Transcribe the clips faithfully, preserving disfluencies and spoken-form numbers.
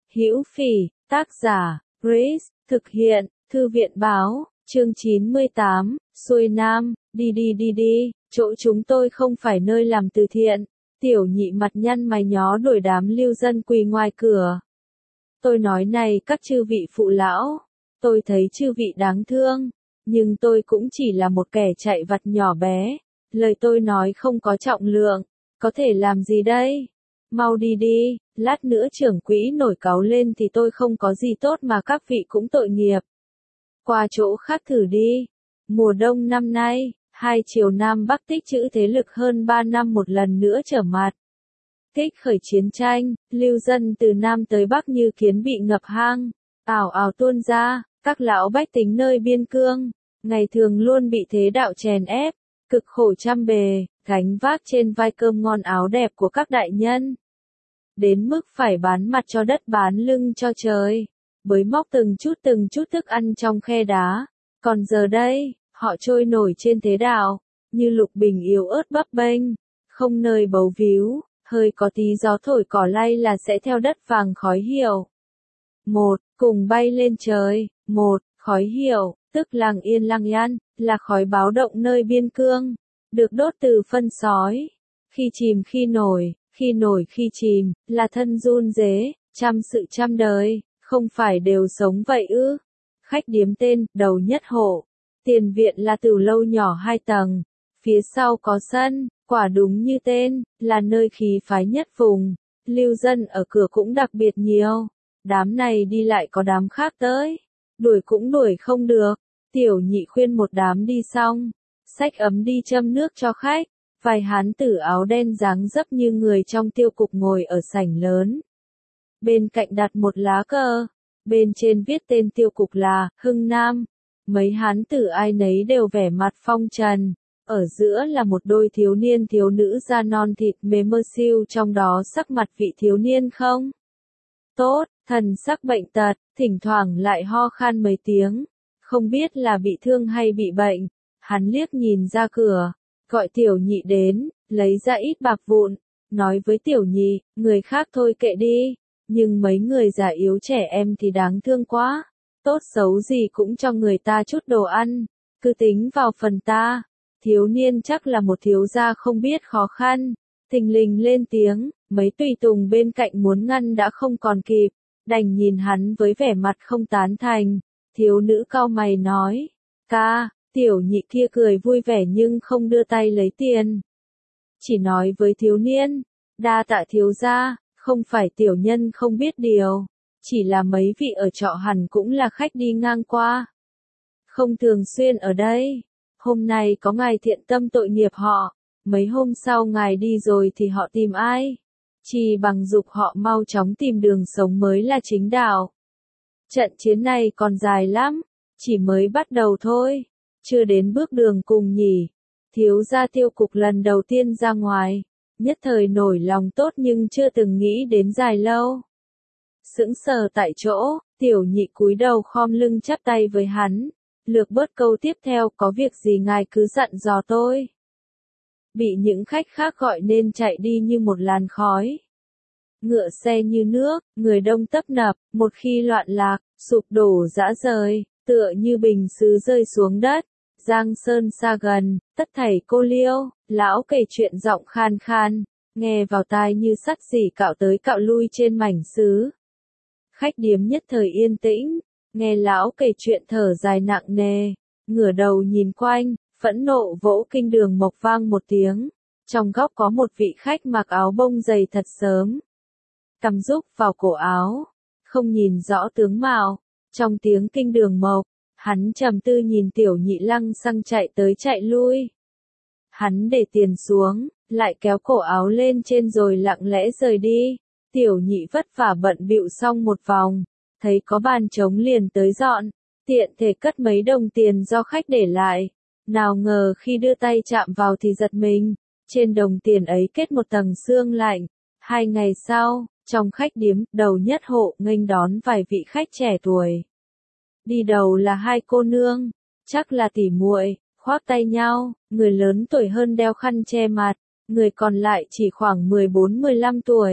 Hữu Phỉ, tác giả, Grace, thực hiện, Thư viện Báo, chương chín mươi tám, xuôi nam, đi đi đi đi, chỗ chúng tôi không phải nơi làm từ thiện. Tiểu nhị mặt nhăn mày nhó đuổi đám lưu dân quỳ ngoài cửa. Tôi nói này các chư vị phụ lão, tôi thấy chư vị đáng thương, nhưng tôi cũng chỉ là một kẻ chạy vặt nhỏ bé, lời tôi nói không có trọng lượng, có thể làm gì đây? Mau đi đi, lát nữa trưởng quỹ nổi cáu lên thì tôi không có gì tốt mà các vị cũng tội nghiệp. Qua chỗ khác thử đi. Mùa đông năm nay, hai chiều Nam Bắc tích trữ thế lực hơn ba năm một lần nữa trở mặt. Kích khởi chiến tranh, lưu dân từ Nam tới Bắc như kiến bị ngập hang, ảo ảo tuôn ra, các lão bách tính nơi biên cương, ngày thường luôn bị thế đạo chèn ép, cực khổ trăm bề, gánh vác trên vai cơm ngon áo đẹp của các đại nhân. Đến mức phải bán mặt cho đất bán lưng cho trời, bới móc từng chút từng chút thức ăn trong khe đá. Còn giờ đây, họ trôi nổi trên thế đạo, như lục bình yếu ớt bấp bênh, không nơi bấu víu, hơi có tí gió thổi cỏ lay là sẽ theo đất vàng khói hiệu. Một, cùng bay lên trời, một, khói hiệu, tức làng yên lăng yan, là khói báo động nơi biên cương, được đốt từ phân sói. Khi chìm khi nổi, khi nổi khi chìm, là thân run rế, trăm sự trăm đời, không phải đều sống vậy ư. Khách điếm tên, đầu nhất hộ. Tiền viện là tửu lâu nhỏ hai tầng. Phía sau có sân, quả đúng như tên, là nơi khí phái nhất vùng. Lưu dân ở cửa cũng đặc biệt nhiều. Đám này đi lại có đám khác tới. Đuổi cũng đuổi không được. Tiểu nhị khuyên một đám đi xong. Xách ấm đi châm nước cho khách. Vài hán tử áo đen dáng dấp như người trong tiêu cục ngồi ở sảnh lớn. Bên cạnh đặt một lá cờ. Bên trên viết tên tiêu cục là Hưng Nam. Mấy hán tử ai nấy đều vẻ mặt phong trần. Ở giữa là một đôi thiếu niên thiếu nữ da non thịt mềm mơ siêu, trong đó sắc mặt vị thiếu niên không tốt, thần sắc bệnh tật, thỉnh thoảng lại ho khan mấy tiếng. Không biết là bị thương hay bị bệnh. Hắn liếc nhìn ra cửa, gọi tiểu nhị đến, lấy ra ít bạc vụn, nói với tiểu nhị, người khác thôi kệ đi. Nhưng mấy người già yếu trẻ em thì đáng thương quá. Tốt xấu gì cũng cho người ta chút đồ ăn. Cứ tính vào phần ta. Thiếu niên chắc là một thiếu gia không biết khó khăn. Thình lình lên tiếng, mấy tùy tùng bên cạnh muốn ngăn đã không còn kịp. Đành nhìn hắn với vẻ mặt không tán thành. Thiếu nữ cau mày nói, ca, tiểu nhị kia cười vui vẻ nhưng không đưa tay lấy tiền. Chỉ nói với thiếu niên, đa tạ thiếu gia. Không phải tiểu nhân không biết điều, chỉ là mấy vị ở trọ hẳn cũng là khách đi ngang qua. Không thường xuyên ở đây, hôm nay có ngài thiện tâm tội nghiệp họ, mấy hôm sau ngài đi rồi thì họ tìm ai? Chỉ bằng dục họ mau chóng tìm đường sống mới là chính đạo. Trận chiến này còn dài lắm, chỉ mới bắt đầu thôi, chưa đến bước đường cùng nhỉ. Thiếu gia tiêu cục lần đầu tiên ra ngoài. Nhất thời nổi lòng tốt nhưng chưa từng nghĩ đến dài lâu. Sững sờ tại chỗ, tiểu nhị cúi đầu khom lưng chắp tay với hắn. Lược bớt câu tiếp theo, có việc gì ngài cứ dặn dò tôi. Bị những khách khác gọi nên chạy đi như một làn khói. Ngựa xe như nước, người đông tấp nập, một khi loạn lạc, sụp đổ rã rời, tựa như bình sứ rơi xuống đất. Giang sơn xa gần, tất thảy cô liêu, lão kể chuyện giọng khan khan, nghe vào tai như sắt xỉ cạo tới cạo lui trên mảnh sứ. Khách điếm nhất thời yên tĩnh, nghe lão kể chuyện thở dài nặng nề, ngửa đầu nhìn quanh, phẫn nộ vỗ kinh đường mộc vang một tiếng. Trong góc có một vị khách mặc áo bông dày thật sớm, cằm rúc vào cổ áo, không nhìn rõ tướng mạo. Trong tiếng kinh đường mộc, hắn trầm tư nhìn tiểu nhị lăng xăng chạy tới chạy lui. Hắn để tiền xuống, lại kéo cổ áo lên trên rồi lặng lẽ rời đi. Tiểu nhị vất vả bận bịu xong một vòng, thấy có bàn trống liền tới dọn, tiện thể cất mấy đồng tiền do khách để lại. Nào ngờ khi đưa tay chạm vào thì giật mình, trên đồng tiền ấy kết một tầng sương lạnh. Hai ngày sau, trong khách điếm, đầu nhất hộ nghênh đón vài vị khách trẻ tuổi. Đi đầu là hai cô nương, chắc là tỉ muội, khoác tay nhau, người lớn tuổi hơn đeo khăn che mặt, người còn lại chỉ khoảng mười bốn mười lăm tuổi.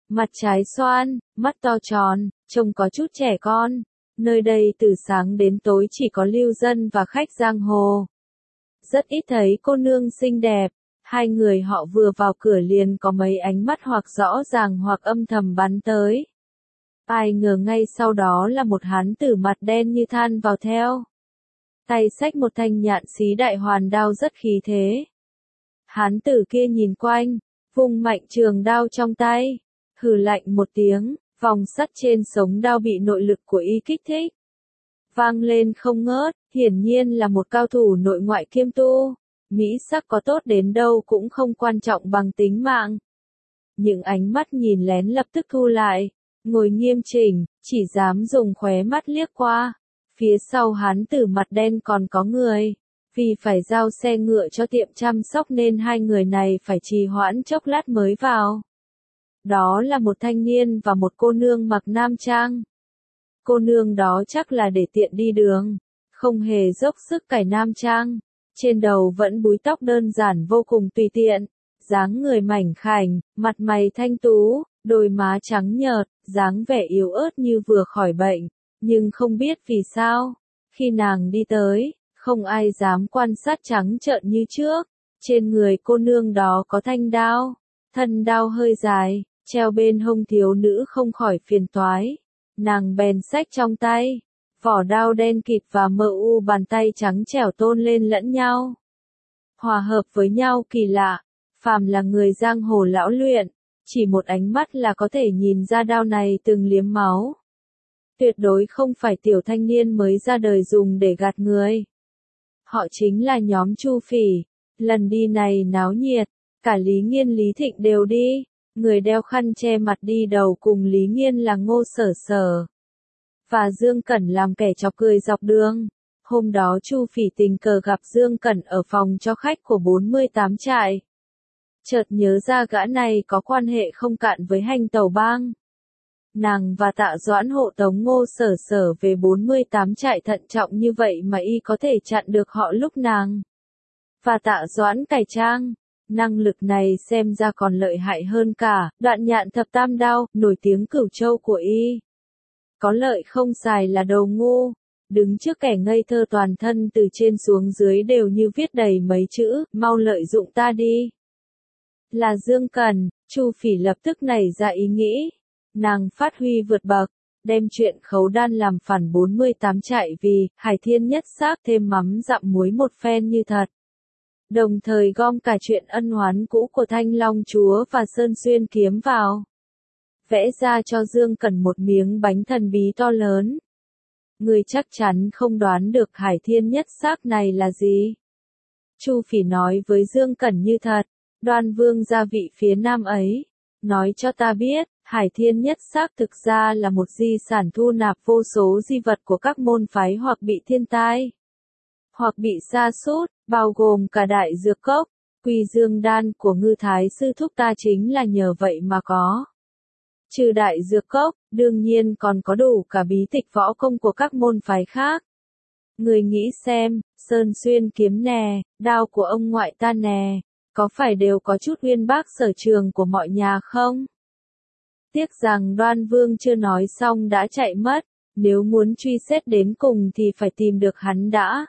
mặt trái xoan, mắt to tròn, trông có chút trẻ con. Nơi đây từ sáng đến tối chỉ có lưu dân và khách giang hồ. Rất ít thấy cô nương xinh đẹp. Hai người họ vừa vào cửa liền có mấy ánh mắt hoặc rõ ràng hoặc âm thầm bắn tới. Ai ngờ ngay sau đó là một hán tử mặt đen như than vào theo. Tay xách một thanh nhạn xí đại hoàn đao rất khí thế. Hán tử kia nhìn quanh, vung mạnh trường đao trong tay, hừ lạnh một tiếng, vòng sắt trên sống đao bị nội lực của y kích thích. Vang lên không ngớt, hiển nhiên là một cao thủ nội ngoại kiêm tu. Mỹ sắc có tốt đến đâu cũng không quan trọng bằng tính mạng. Những ánh mắt nhìn lén lập tức thu lại, ngồi nghiêm chỉnh, chỉ dám dùng khóe mắt liếc qua. Phía sau hán tử mặt đen còn có người. Vì phải giao xe ngựa cho tiệm chăm sóc nên hai người này phải trì hoãn chốc lát mới vào. Đó là một thanh niên và một cô nương mặc nam trang. Cô nương đó chắc là để tiện đi đường, không hề dốc sức cài nam trang. Trên đầu vẫn búi tóc đơn giản vô cùng tùy tiện, dáng người mảnh khảnh, mặt mày thanh tú, đôi má trắng nhợt, dáng vẻ yếu ớt như vừa khỏi bệnh, nhưng không biết vì sao, khi nàng đi tới, không ai dám quan sát trắng trợn như trước. Trên người cô nương đó có thanh đao, thân đao hơi dài, treo bên hông thiếu nữ không khỏi phiền toái. Nàng bèn xách trong tay, vỏ đao đen kịt và mờ u bàn tay trắng trẻo tôn lên lẫn nhau. Hòa hợp với nhau kỳ lạ, phàm là người giang hồ lão luyện, chỉ một ánh mắt là có thể nhìn ra đao này từng liếm máu. Tuyệt đối không phải tiểu thanh niên mới ra đời dùng để gạt người. Họ chính là nhóm Chu Phỉ. Lần đi này náo nhiệt, cả Lý Nghiên Lý Thịnh đều đi. Người đeo khăn che mặt đi đầu cùng Lý Nghiên là Ngô Sở Sở và Dương Cẩn làm kẻ chọc cười dọc đường. Hôm đó Chu Phỉ tình cờ gặp Dương Cẩn ở phòng cho khách của bốn mươi tám trại. Chợt nhớ ra gã này có quan hệ không cạn với Hành Tẩu Bang. Nàng và Tạ Doãn hộ tống Ngô Sở Sở về bốn mươi tám trại thận trọng như vậy mà y có thể chặn được họ lúc nàng và Tạ Doãn cải trang. Năng lực này xem ra còn lợi hại hơn cả Đoạn Nhạn Thập Tam Đao, nổi tiếng Cửu Châu của y. Có lợi không xài là đồ ngu. Đứng trước kẻ ngây thơ toàn thân từ trên xuống dưới đều như viết đầy mấy chữ, mau lợi dụng ta đi. Là Dương Cẩn, Chu Phỉ lập tức nảy ra ý nghĩ. Nàng phát huy vượt bậc, đem chuyện khấu đan làm phản bốn mươi tám trại vì Hải Thiên Nhất Xác thêm mắm dặm muối một phen như thật. Đồng thời gom cả chuyện ân oán cũ của Thanh Long Chúa và Sơn Xuyên Kiếm vào. Vẽ ra cho Dương Cẩn một miếng bánh thần bí to lớn. Người chắc chắn không đoán được Hải Thiên Nhất Xác này là gì. Chu Phỉ nói với Dương Cẩn như thật, Đoan Vương gia vị phía nam ấy, nói cho ta biết, Hải Thiên Nhất Xác thực ra là một di sản thu nạp vô số di vật của các môn phái hoặc bị thiên tai, hoặc bị sa sút, bao gồm cả đại dược cốc, Quy Dương đan của Ngư Thái sư thúc ta chính là nhờ vậy mà có. Trừ đại dược cốc, đương nhiên còn có đủ cả bí tịch võ công của các môn phái khác. Người nghĩ xem, Sơn Xuyên Kiếm nè, đao của ông ngoại ta nè, có phải đều có chút uyên bác sở trường của mọi nhà không? Tiếc rằng Đoan Vương chưa nói xong đã chạy mất, nếu muốn truy xét đến cùng thì phải tìm được hắn đã.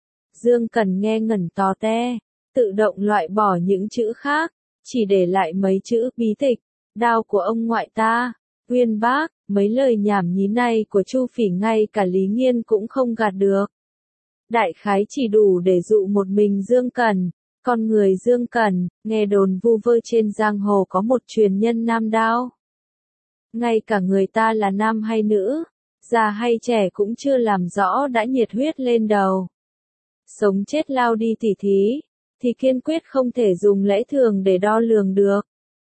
Dương Cẩn nghe ngẩn tò te, tự động loại bỏ những chữ khác, chỉ để lại mấy chữ bí tịch, đao của ông ngoại ta, uyên bác, mấy lời nhảm nhí này của Chu Phỉ ngay cả Lý Nghiên cũng không gạt được. Đại khái chỉ đủ để dụ một mình Dương Cẩn. Con người Dương Cẩn, nghe đồn vu vơ trên giang hồ có một truyền nhân nam đao. Ngay cả người ta là nam hay nữ, già hay trẻ cũng chưa làm rõ đã nhiệt huyết lên đầu. Sống chết lao đi tỉ thí, thì kiên quyết không thể dùng lẽ thường để đo lường được.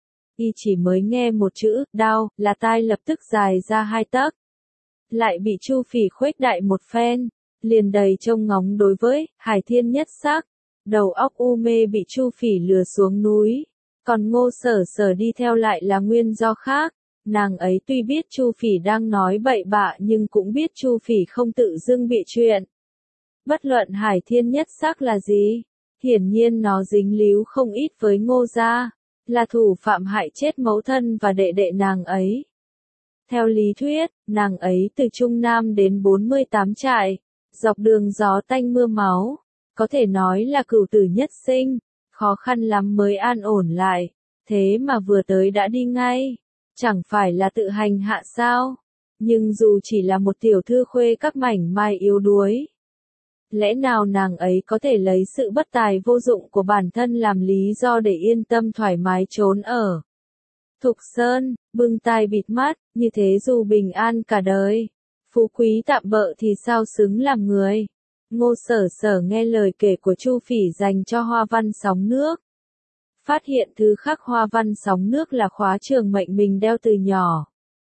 Y chỉ mới nghe một chữ, đao, là tai lập tức dài ra hai tấc. Lại bị Chu Phỉ khuếch đại một phen, liền đầy trông ngóng đối với Hải Thiên Nhất Xác. Đầu óc u mê bị Chu Phỉ lừa xuống núi, còn Ngô Sở Sở đi theo lại là nguyên do khác. Nàng ấy tuy biết Chu Phỉ đang nói bậy bạ nhưng cũng biết Chu Phỉ không tự dưng bị chuyện. Bất luận Hải Thiên Nhất Xác là gì, hiển nhiên nó dính líu không ít với Ngô gia. là thủ phạm hại chết mẫu thân và đệ đệ nàng ấy. Theo lý thuyết, nàng ấy từ Trung Nam đến bốn mươi tám trại, dọc đường gió tanh mưa máu, có thể nói là cửu tử nhất sinh, khó khăn lắm mới an ổn lại, thế mà vừa tới đã đi ngay, chẳng phải là tự hành hạ sao? Nhưng dù chỉ là một tiểu thư khuê các mảnh mai yếu đuối, lẽ nào nàng ấy có thể lấy sự bất tài vô dụng của bản thân làm lý do để yên tâm thoải mái trốn ở Thục Sơn, bưng tai bịt mắt, như thế dù bình an cả đời, phú quý tạm bợ thì sao xứng làm người. Ngô Sở Sở nghe lời kể của Chu Phỉ dành cho hoa văn sóng nước. Phát hiện thứ khắc hoa văn sóng nước là khóa trường mệnh mình đeo từ nhỏ.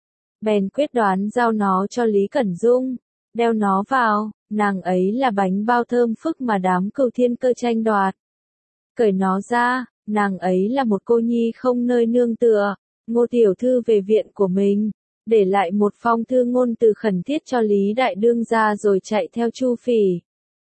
Bèn quyết đoán giao nó cho Lý Cẩn Dung, đeo nó vào, nàng ấy là bánh bao thơm phức mà đám cừu thiên cơ tranh đoạt. Cởi nó ra, nàng ấy là một cô nhi không nơi nương tựa. Ngô tiểu thư về viện của mình, để lại một phong thư ngôn từ khẩn thiết cho Lý Đại Đương gia rồi chạy theo Chu Phỉ.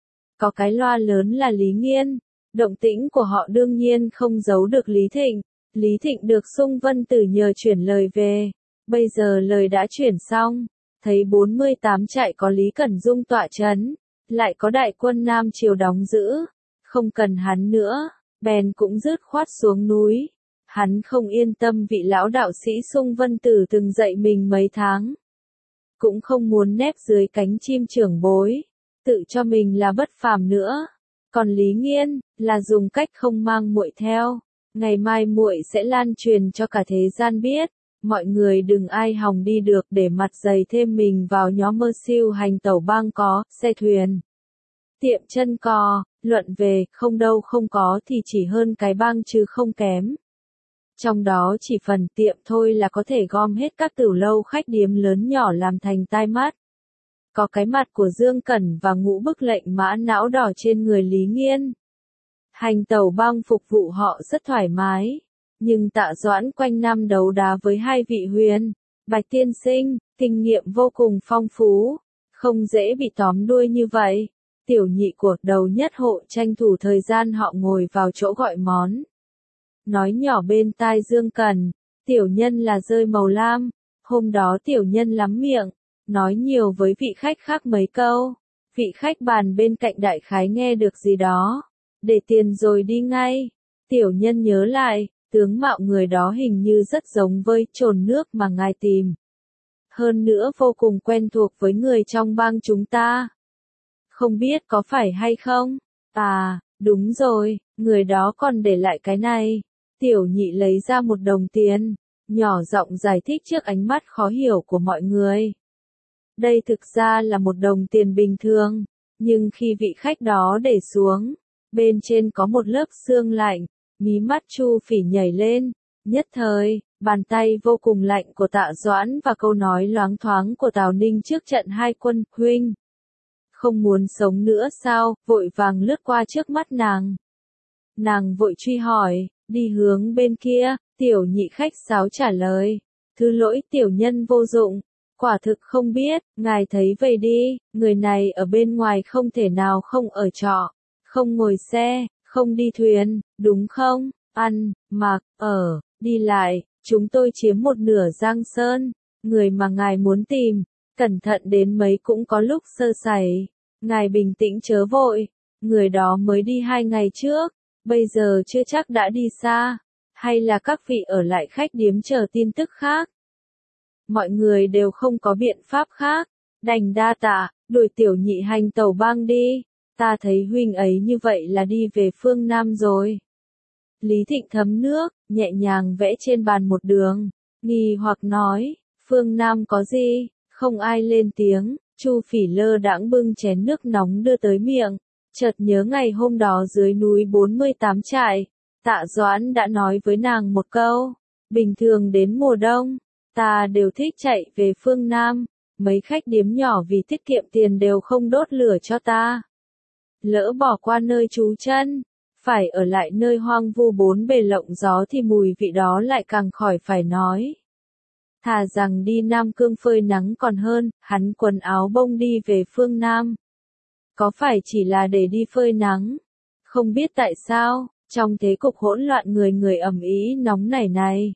Có cái loa lớn là Lý Nghiên, động tĩnh của họ đương nhiên không giấu được Lý Thịnh. Lý Thịnh được Sung Vân Tử nhờ chuyển lời về, bây giờ lời đã chuyển xong, thấy bốn mươi tám trại có Lý Cẩn Dung tọa chấn, lại có đại quân Nam Triều đóng giữ, không cần hắn nữa, bèn cũng dứt khoát xuống núi. Hắn không yên tâm vị lão đạo sĩ Sung Vân Tử từng dạy mình mấy tháng. Cũng không muốn nép dưới cánh chim trưởng bối, tự cho mình là bất phàm nữa. Còn Lý Nghiên, là dùng cách không mang muội theo. Ngày mai muội sẽ lan truyền cho cả thế gian biết. Mọi người đừng ai hòng đi được để mặt dày thêm mình vào nhóm mơ siêu hành tẩu bang có, xe thuyền. Tiệm chân cò, luận về, không đâu không có thì chỉ hơn cái bang chứ không kém. Trong đó chỉ phần tiệm thôi là có thể gom hết các tiểu lâu khách điếm lớn nhỏ làm thành tai mắt. Có cái mặt của Dương Cẩn và ngũ bức lệnh mã não đỏ trên người Lý Nghiên. Hành tẩu bang phục vụ họ rất thoải mái. Nhưng Tạ Doãn quanh năm đấu đá với hai vị huyền, Bạch tiên sinh, kinh nghiệm vô cùng phong phú, không dễ bị tóm đuôi như vậy. Tiểu nhị của đầu nhất hộ tranh thủ thời gian họ ngồi vào chỗ gọi món. Nói nhỏ bên tai Dương Cẩn, tiểu nhân là rơi màu lam, hôm đó tiểu nhân lắm miệng, nói nhiều với vị khách khác mấy câu, vị khách bàn bên cạnh đại khái nghe được gì đó, để tiền rồi đi ngay, tiểu nhân nhớ lại, tướng mạo người đó hình như rất giống với trồn nước mà ngài tìm. Hơn nữa vô cùng quen thuộc với người trong bang chúng ta. Không biết có phải hay không? À, đúng rồi, người đó còn để lại cái này. Tiểu nhị lấy ra một đồng tiền, nhỏ giọng giải thích trước ánh mắt khó hiểu của mọi người. Đây thực ra là một đồng tiền bình thường, nhưng khi vị khách đó để xuống, bên trên có một lớp xương lạnh, mí mắt Chu Phỉ nhảy lên, nhất thời, bàn tay vô cùng lạnh của Tạ Doãn và câu nói loáng thoáng của Tào Ninh trước trận hai quân, huynh. Không muốn sống nữa sao, vội vàng lướt qua trước mắt nàng. Nàng vội truy hỏi. Đi hướng bên kia, tiểu nhị khách sáo trả lời. Thứ lỗi tiểu nhân vô dụng, quả thực không biết, ngài thấy vậy đi, người này ở bên ngoài không thể nào không ở trọ, không ngồi xe, không đi thuyền, đúng không? Ăn, mặc, ở, đi lại, chúng tôi chiếm một nửa Giang Sơn, người mà ngài muốn tìm, cẩn thận đến mấy cũng có lúc sơ sẩy, ngài bình tĩnh chớ vội, người đó mới đi hai ngày trước. Bây giờ chưa chắc đã đi xa, hay là các vị ở lại khách điếm chờ tin tức khác. Mọi người đều không có biện pháp khác, đành đa tạ, đuổi tiểu nhị hành tẩu bang đi, ta thấy huynh ấy như vậy là đi về phương Nam rồi. Lý Thịnh thấm nước, nhẹ nhàng vẽ trên bàn một đường, nghi hoặc nói, phương Nam có gì, không ai lên tiếng, Chu Phỉ lơ đãng bưng chén nước nóng đưa tới miệng. Chợt nhớ ngày hôm đó dưới núi bốn mươi tám trại, Tạ Doãn đã nói với nàng một câu, bình thường đến mùa đông, ta đều thích chạy về phương Nam, mấy khách điếm nhỏ vì tiết kiệm tiền đều không đốt lửa cho ta. Lỡ bỏ qua nơi trú chân, phải ở lại nơi hoang vu bốn bề lộng gió thì mùi vị đó lại càng khỏi phải nói. Thà rằng đi Nam Cương phơi nắng còn hơn, hắn quần áo bông đi về phương Nam. Có phải chỉ là để đi phơi nắng? Không biết tại sao, Trong thế cục hỗn loạn người người ầm ĩ nóng nảy này,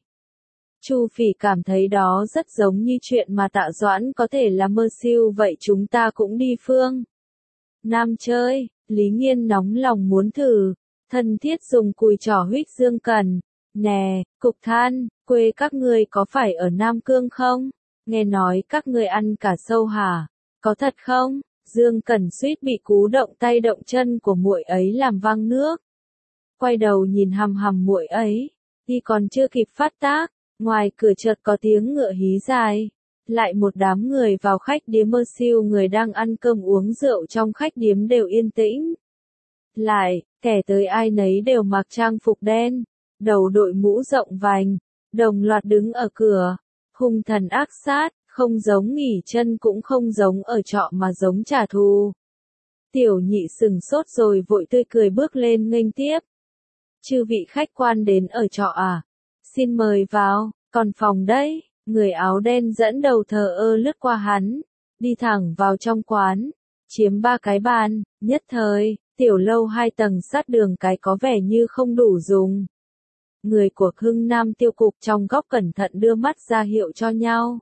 Chu Phỉ cảm thấy đó rất giống như chuyện mà Tạ Doãn có thể là mơ siêu, vậy chúng ta cũng đi phương Nam chơi. Lý Nghiên nóng lòng muốn thử, thân thiết dùng cùi trỏ huých Dương Cẩn. Nè, Cục Than, quê các ngươi có phải ở Nam Cương không? Nghe nói các ngươi ăn cả sâu hả? Có thật không? Dương Cẩn suýt bị cú động tay động chân của muội ấy làm văng nước. Quay đầu nhìn hằm hằm muội ấy, y còn chưa kịp phát tác, ngoài cửa chợt có tiếng ngựa hí dài. Lại một đám người vào khách điếm mơ siêu, người đang ăn cơm uống rượu trong khách điếm đều yên tĩnh. Lại, kẻ tới ai nấy đều mặc trang phục đen, đầu đội mũ rộng vành, đồng loạt đứng ở cửa, hung thần ác sát, không giống nghỉ chân cũng không giống ở trọ mà giống trả thù. Tiểu Nhị sừng sốt rồi vội tươi cười bước lên nghênh tiếp. Chư vị khách quan đến ở trọ à? Xin mời vào, còn phòng đấy. Người áo đen dẫn đầu thờ ơ lướt qua hắn, đi thẳng vào trong quán, chiếm ba cái bàn, nhất thời, tiểu lâu hai tầng sát đường cái có vẻ như không đủ dùng. Người của Hưng Nam tiêu cục trong góc cẩn thận đưa mắt ra hiệu cho nhau.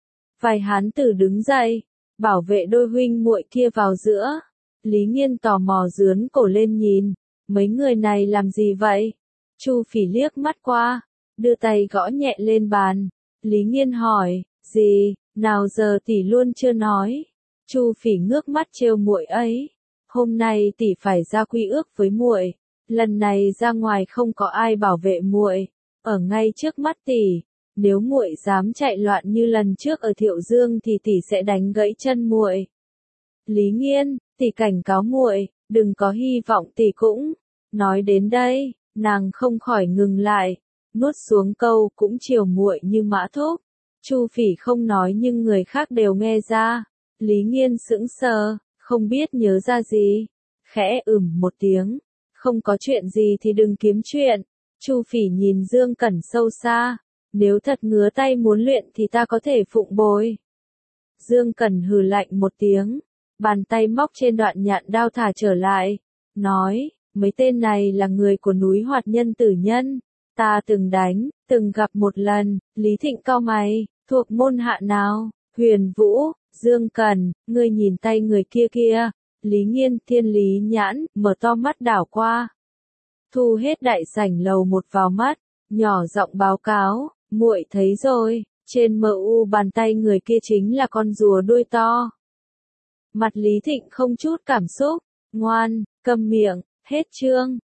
Vài hán tử đứng dậy, bảo vệ đôi huynh muội kia vào giữa. Lý Nghiên tò mò dướn cổ lên nhìn, mấy người này làm gì vậy? Chu Phỉ liếc mắt qua, đưa tay gõ nhẹ lên bàn. Lý Nghiên hỏi, gì, nào giờ tỷ luôn chưa nói. Chu Phỉ ngước mắt trêu muội ấy, hôm nay tỷ phải ra quy ước với muội, lần này ra ngoài không có ai bảo vệ muội, ở ngay trước mắt tỷ, nếu muội dám chạy loạn như lần trước ở Thiệu Dương thì tỷ sẽ đánh gãy chân muội. Lý Nghiên, tỷ cảnh cáo muội, đừng có hy vọng tỷ cũng. Nói đến đây, nàng không khỏi ngừng lại, nuốt xuống câu cũng chiều muội như mã thúc. Chu Phỉ không nói nhưng người khác đều nghe ra. Lý Nghiên sững sờ, không biết nhớ ra gì, khẽ ừm một tiếng, không có chuyện gì thì đừng kiếm chuyện. Chu Phỉ nhìn Dương Cẩn sâu xa, nếu thật ngứa tay muốn luyện thì ta có thể phụng bồi. Dương Cẩn hừ lạnh một tiếng, bàn tay móc trên đoạn nhạn đao thả trở lại, nói, mấy tên này là người của núi Hoạt Nhân Tử Nhân, ta từng đánh, từng gặp một lần. Lý Thịnh cau mày, thuộc môn hạ nào? Huyền Vũ. Dương Cẩn, ngươi nhìn tay người kia kia. Lý Nghiên, Thiên Lý nhãn, mở to mắt đảo qua. Thu hết đại sảnh lầu một vào mắt, nhỏ giọng báo cáo, muội thấy rồi, trên mờ u bàn tay người kia chính là con rùa đuôi to. Mặt Lý Thịnh không chút cảm xúc, ngoan, câm miệng, hết chương.